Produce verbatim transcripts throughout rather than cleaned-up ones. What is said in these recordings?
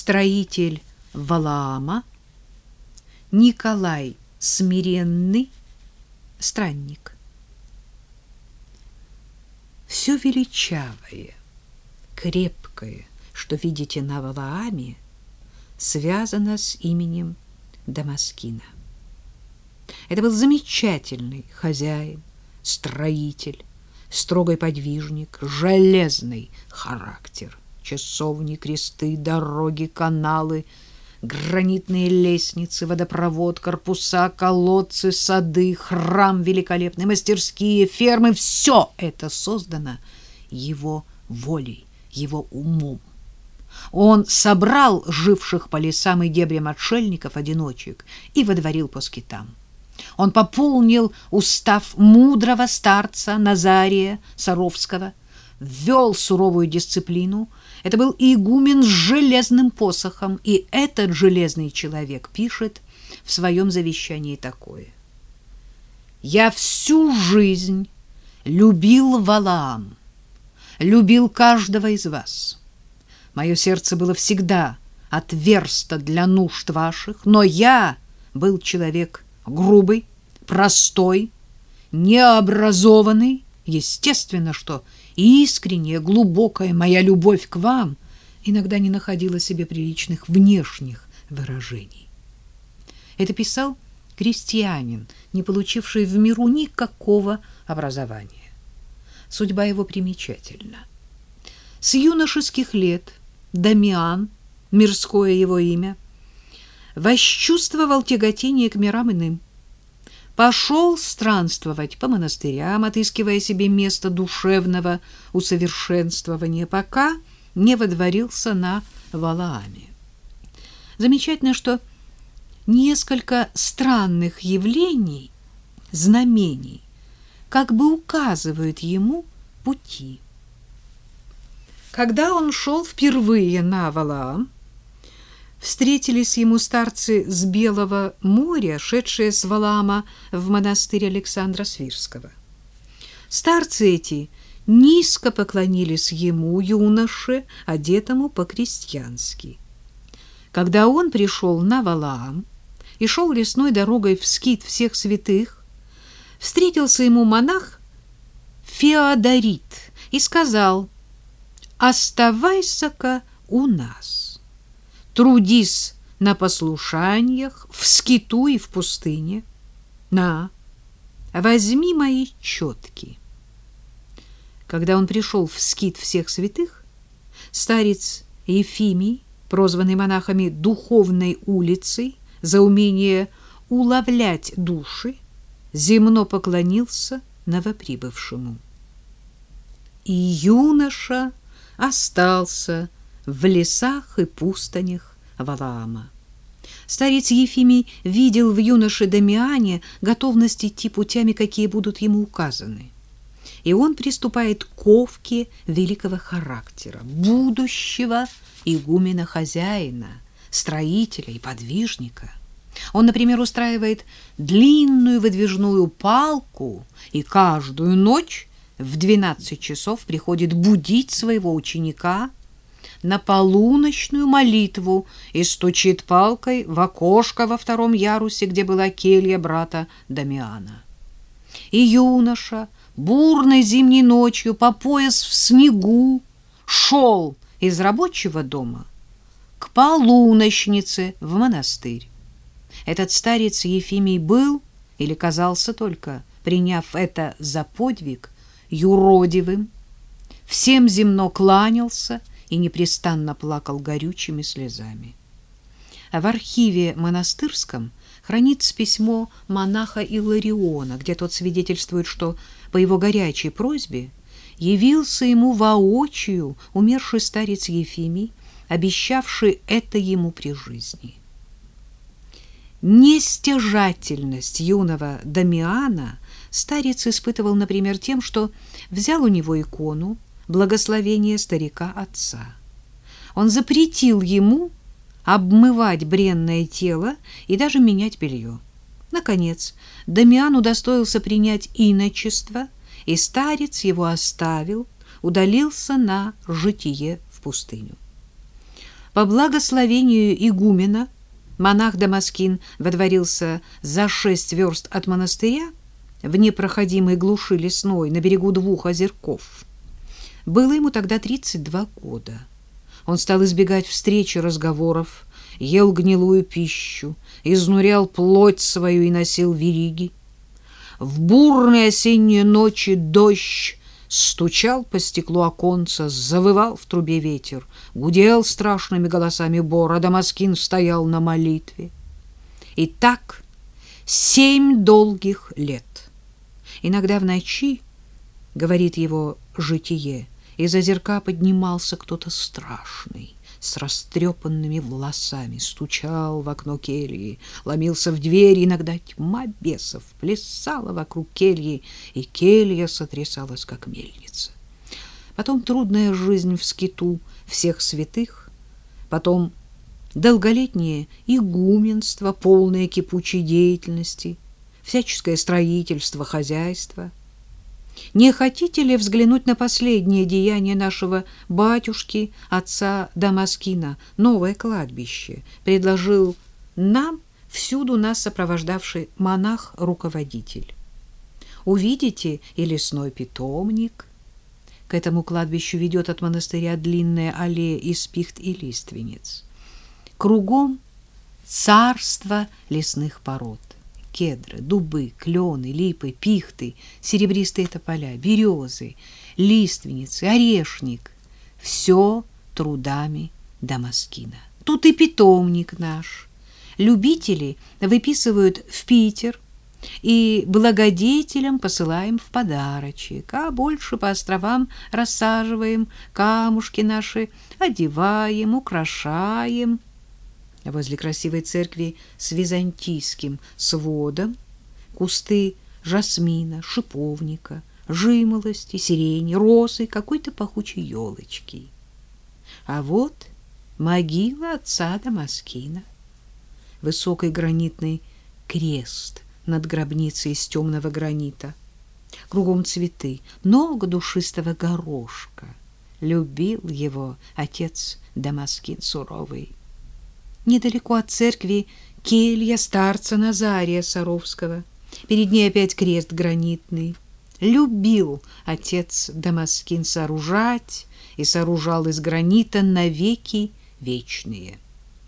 строитель Валаама, Николай Смиренный, странник. Все величавое, крепкое, что видите на Валааме, связано с именем Дамаскина. Это был замечательный хозяин, строитель, строгий подвижник, железный характер. Часовни, кресты, дороги, каналы, гранитные лестницы, водопровод, корпуса, колодцы, сады, храм великолепный, мастерские, фермы — все это создано его волей, его умом. Он собрал живших по лесам и дебрям отшельников-одиночек и водворил по скитам. Он пополнил устав мудрого старца Назария Саровского, ввел суровую дисциплину. Это был игумен с железным посохом, и этот железный человек пишет в своем завещании такое: «Я всю жизнь любил Валаам, любил каждого из вас. Мое сердце было всегда отверсто для нужд ваших, но я был человек грубый, простой, необразованный. Естественно, что искренняя, глубокая моя любовь к вам иногда не находила себе приличных внешних выражений». Это писал крестьянин, не получивший в миру никакого образования. Судьба его примечательна. С юношеских лет Дамиан, мирское его имя, восчувствовал тяготение к мирам иным. Пошел странствовать по монастырям, отыскивая себе место душевного усовершенствования, пока не водворился на Валааме. Замечательно, что несколько странных явлений, знамений, как бы указывают ему пути. Когда он шел впервые на Валаам, встретились ему старцы с Белого моря, шедшие с Валаама в монастырь Александра Свирского. Старцы эти низко поклонились ему, юноше, одетому по-крестьянски. Когда он пришел на Валаам и шел лесной дорогой в скит всех святых, встретился ему монах Феодорит и сказал: «Оставайся-ка у нас, трудись на послушаниях, в скиту и в пустыне. На, возьми мои четки». Когда он пришел в скит всех святых, старец Ефимий, прозванный монахами Духовной улицей за умение уловлять души, земно поклонился новоприбывшему. И юноша остался в лесах и пустынях Валаама. Старец Ефимий видел в юноше Дамиане готовность идти путями, какие будут ему указаны. И он приступает к ковке великого характера, будущего игумена-хозяина, строителя и подвижника. Он, например, устраивает длинную выдвижную палку и каждую ночь в двенадцать часов приходит будить своего ученика на полуночную молитву и стучит палкой в окошко во втором ярусе, где была келья брата Дамиана. И юноша бурной зимней ночью по пояс в снегу шел из рабочего дома к полуночнице в монастырь. Этот старец Ефимий был, или казался только, приняв это за подвиг, юродивым, всем земно кланялся и непрестанно плакал горючими слезами. А в архиве монастырском хранится письмо монаха Илариона, где тот свидетельствует, что по его горячей просьбе явился ему воочию умерший старец Ефимий, обещавший это ему при жизни. Нестяжательность юного Дамиана старец испытывал, например, тем, что взял у него икону благословения старика-отца. Он запретил ему обмывать бренное тело и даже менять белье. Наконец, Дамиан удостоился принять иночество, и старец его оставил, удалился на житие в пустыню. По благословению игумена монах Дамаскин водворился за шесть верст от монастыря в непроходимой глуши лесной на берегу двух озерков. Было ему тогда тридцать два года. Он стал избегать встреч и разговоров, ел гнилую пищу, изнурял плоть свою и носил вериги. В бурные осенние ночи дождь стучал по стеклу оконца, завывал в трубе ветер, гудел страшными голосами бор, а Дамаскин стоял на молитве. И так семь долгих лет. Иногда в ночи, говорит его житие, из озерка поднимался кто-то страшный, с растрепанными волосами, стучал в окно кельи, ломился в дверь, иногда тьма бесов плясала вокруг кельи, и келья сотрясалась, как мельница. Потом трудная жизнь в скиту всех святых, потом долголетнее игуменство, полное кипучей деятельности, всяческое строительство, хозяйство. Не хотите ли взглянуть на последнее деяние нашего батюшки, отца Дамаскина, новое кладбище? Предложил нам всюду нас сопровождавший монах-руководитель. Увидите и лесной питомник. К этому кладбищу ведет от монастыря длинная аллея из пихт и лиственниц. Кругом царство лесных пород. Кедры, дубы, клены, липы, пихты, серебристые тополя, березы, лиственницы, орешник. Все трудами Дамаскина. Тут и питомник наш. Любители выписывают в Питер и благодетелям посылаем в подарочек, а больше по островам рассаживаем, камушки наши одеваем, украшаем. Возле красивой церкви с византийским сводом кусты жасмина, шиповника, жимолости, сирени, розы, какой-то пахучей елочки. А вот могила отца Дамаскина. Высокий гранитный крест над гробницей из темного гранита. Кругом цветы, много душистого горошка. Любил его отец Дамаскин суровый. Недалеко от церкви келья старца Назария Саровского. Перед ней опять крест гранитный. Любил отец Дамаскин сооружать и сооружал из гранита навеки вечные.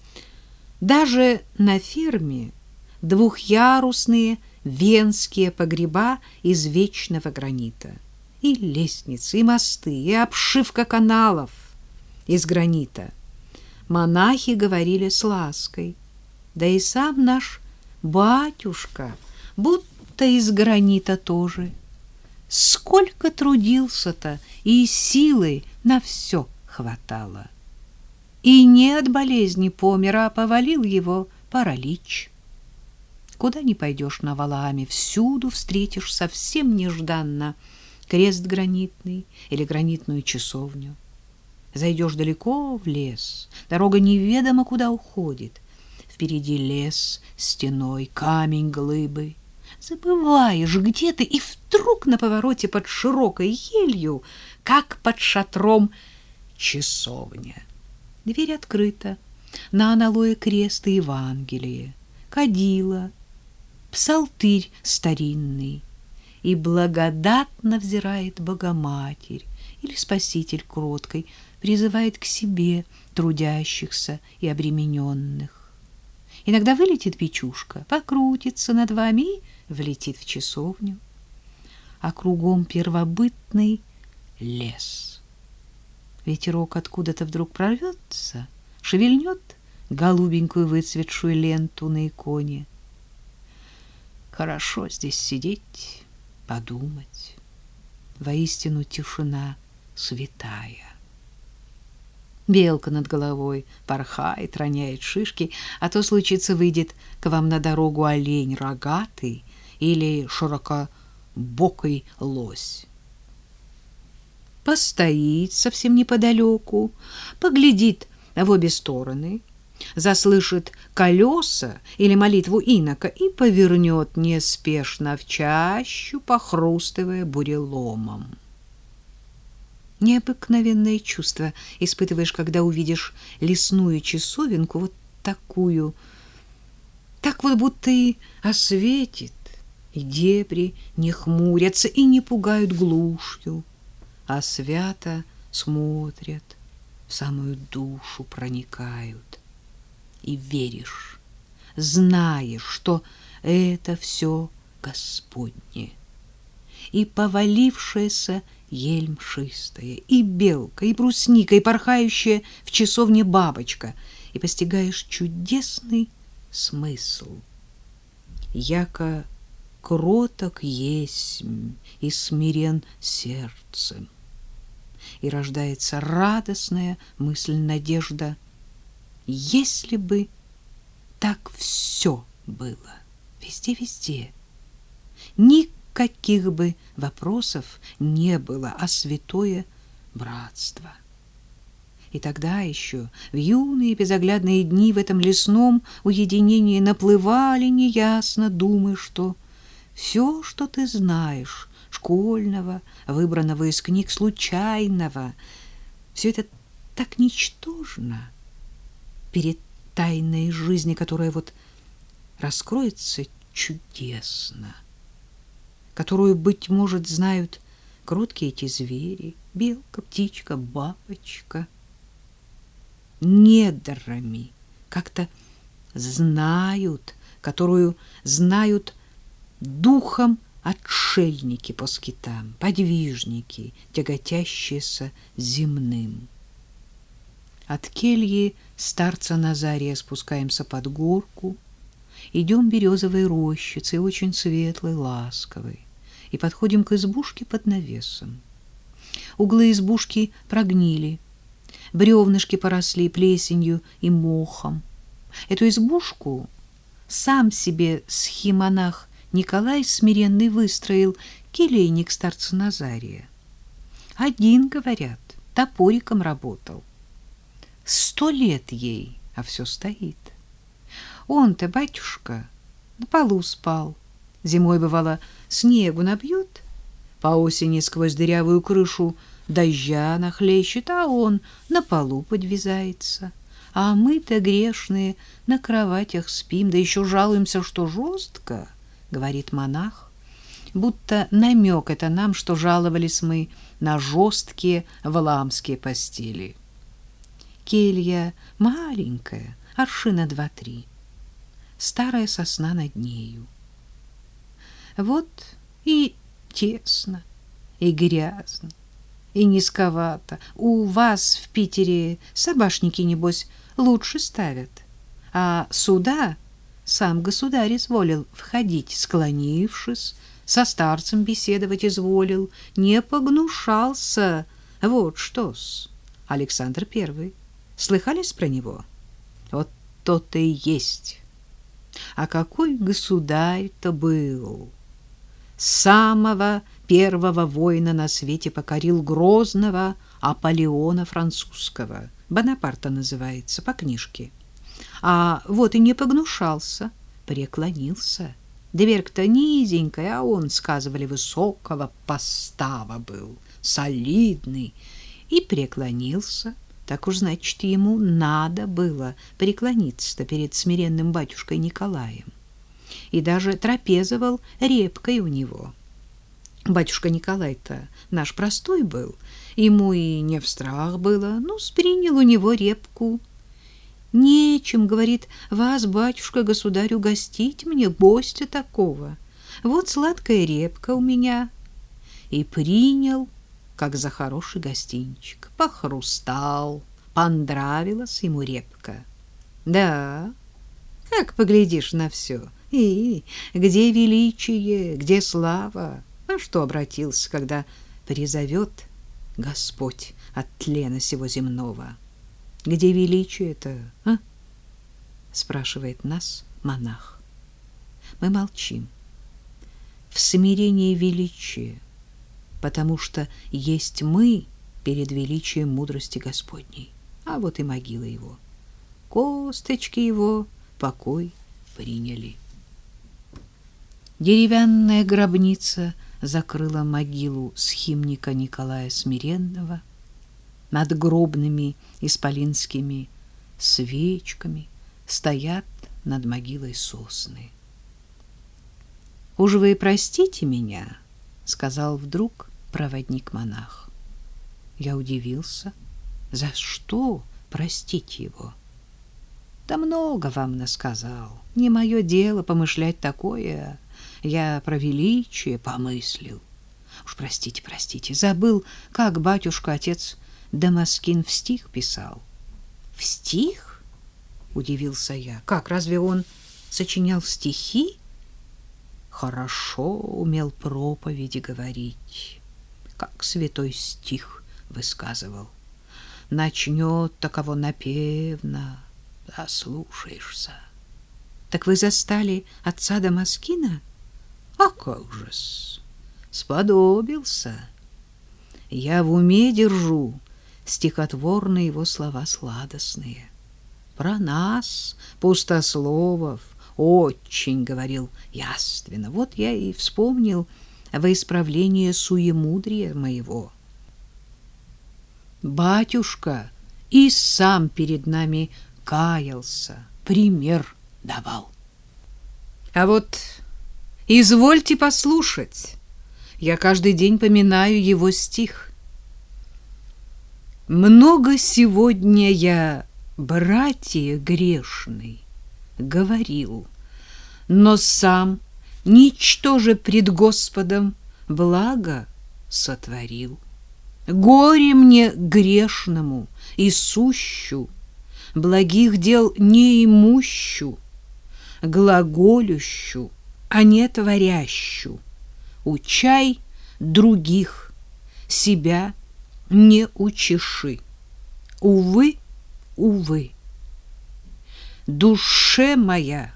Даже на ферме двухъярусные венские погреба из вечного гранита. И лестницы, и мосты, и обшивка каналов из гранита. Монахи говорили с лаской, да и сам наш батюшка будто из гранита тоже. Сколько трудился-то, и силы на все хватало. И не от болезни помер, а повалил его паралич. Куда ни пойдешь на Валааме, всюду встретишь совсем нежданно крест гранитный или гранитную часовню. Зайдешь далеко в лес, дорога неведомо куда уходит. Впереди лес, стеной, камень, глыбы. Забываешь, где ты, и вдруг на повороте под широкой елью, как под шатром, часовня. Дверь открыта, на аналое крест и Евангелие, кадила, псалтырь старинный, и благодатно взирает Богоматерь или Спаситель кроткой, призывает к себе трудящихся и обремененных. Иногда вылетит печушка, покрутится над вами и влетит в часовню. А кругом первобытный лес. Ветерок откуда-то вдруг прорвется, шевельнет голубенькую выцветшую ленту на иконе. Хорошо здесь сидеть, подумать. Воистину тишина святая. Белка над головой порхает, роняет шишки, а то, случится, выйдет к вам на дорогу олень рогатый или широкобокий лось. Постоит совсем неподалеку, поглядит в обе стороны, заслышит колеса или молитву инока и повернет неспешно в чащу, похрустывая буреломом. Необыкновенное чувство испытываешь, когда увидишь лесную часовенку вот такую, так вот будто и осветит, и дебри не хмурятся и не пугают глушью, а свято смотрят, в самую душу проникают. И веришь, знаешь, что это все Господне. И повалившаяся ель мшистая, и белка, и брусника, и порхающая в часовне бабочка, и постигаешь чудесный смысл. Яко кроток есмь и смирен сердцем. И рождается радостная мысль, надежда. Если бы так все было, везде-везде, никаких бы вопросов не было, а святое братство. И тогда еще в юные безоглядные дни в этом лесном уединении наплывали неясно думы, что все, что ты знаешь, школьного, выбранного из книг, случайного, все это так ничтожно перед тайной жизни, которая вот раскроется чудесно, которую, быть может, знают кроткие эти звери, белка, птичка, бабочка, недрами как-то знают, которую знают духом отшельники по скитам, подвижники, тяготящиеся земным. От кельи старца Назария спускаемся под горку, идем березовой рощицей, очень светлой, ласковой, и подходим к избушке под навесом. Углы избушки прогнили, бревнышки поросли плесенью и мохом. Эту избушку сам себе схимонах Николай Смиренный выстроил келейник старца Назария. Один, говорят, топориком работал. Сто лет ей, а все стоит. Он-то, батюшка, на полу спал. Зимой, бывало, снегу набьют, по осени сквозь дырявую крышу дождя нахлещет, а он на полу подвязается. А мы-то грешные на кроватях спим, да еще жалуемся, что жестко, говорит монах, будто намек это нам, что жаловались мы на жесткие валамские постели. Келья маленькая, аршина два-три, старая сосна над нею. Вот и тесно, и грязно, и низковато. У вас в Питере собашники, небось, лучше ставят, а сюда сам государь изволил входить, склонившись, со старцем беседовать изволил, не погнушался. Вот что-с, Александр Первый. Слыхались про него? Вот то-то и есть. А какой государь-то был! Самого первого воина на свете покорил грозного Аполеона французского. Бонапарта называется по книжке. А вот и не погнушался, преклонился. Дверь-то низенькая, а он, сказывали, высокого постава был, солидный, и преклонился. Так уж, значит, ему надо было преклониться-то перед смиренным батюшкой Николаем. И даже трапезовал репкой у него. Батюшка Николай-то наш простой был, ему и не в страх было, ну, принял у него репку. Нечем, говорит, вас, батюшка, государь, угостить мне, гостя такого. Вот сладкая репка у меня. И принял, как за хороший гостинчик, похрустал, понравилась ему репка. Да, как поглядишь на все, и где величие, где слава, на что обратился, когда призовет Господь от тлена сего земного. Где величие-то, а? Спрашивает нас монах. Мы молчим. В смирении величие, потому что есть мы перед величием мудрости Господней. А вот и могила его. Косточки его покой приняли. Деревянная гробница закрыла могилу схимника Николая Смиренного. надгробными исполинскими свечками стоят над могилой сосны. «Уж вы простите меня», — сказал вдруг проводник-монах. Я удивился. За что простить его? Да много вам насказал. Не мое дело помышлять такое. Я про величие помыслил. Уж простите, простите, забыл, как батюшка, отец Дамаскин в стих писал. В стих? Удивился я. Как, разве он сочинял стихи? Хорошо умел проповеди говорить, как святой стих высказывал. Начнет таково напевно, заслушаешься. Так вы застали отца Дамаскина? А как же-с, сподобился. Я в уме держу стихотворные его слова сладостные. Про нас, пустословов, очень говорил яственно. Вот я и вспомнил во исправление суемудрия моего. Батюшка и сам перед нами каялся, пример давал. А вот извольте послушать, я каждый день поминаю его стих. Много сегодня я, братья грешный, говорил, но сам, ничтоже пред Господом, благо сотворил. Горе мне грешному и сущу, благих дел не имущу, глаголющу, а не творящу. Учай других, себя не учиши. Увы, увы, душе моя,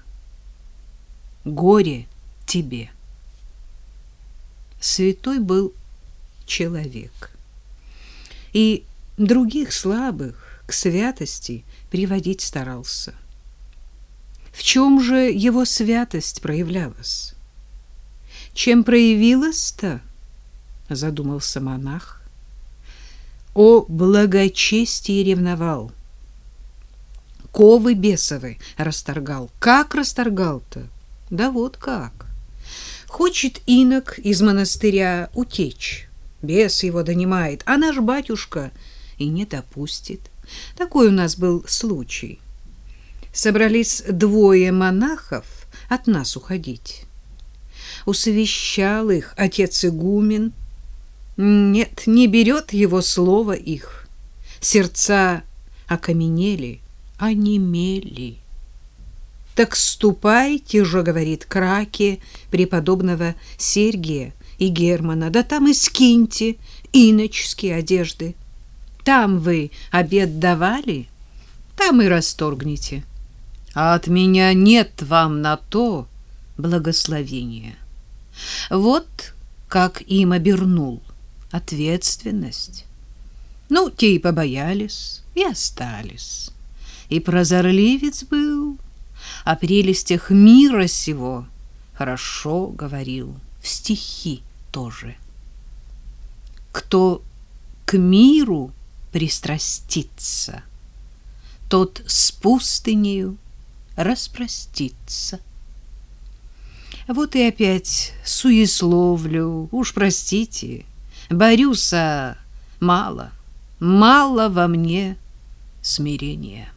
горе тебе. Святой был человек, и других слабых к святости приводить старался. В чем же его святость проявлялась? Чем проявилась-то? Задумался монах. О благочестии ревновал, ковы бесовы расторгал. Как расторгал-то? Да вот как. Хочет инок из монастыря утечь, бес его донимает, а наш батюшка и не допустит. Такой у нас был случай. Собрались двое монахов от нас уходить. Усовещал их отец игумен. Нет, не берет его слово их. Сердца окаменели, онемели. Так ступайте же, говорит, к раке преподобного Сергия и Германа, да там и скиньте иноческие одежды. Там вы обет давали, там и расторгните. А от меня нет вам на то благословения. Вот как им обернул ответственность. Ну, те и побоялись, и остались. И прозорливец был, о прелестях мира сего хорошо говорил, в стихи тоже. Кто к миру пристрастится, тот с пустынею распростится. Вот и опять суесловлю, уж простите, борюсь, а мало, мало во мне смирения.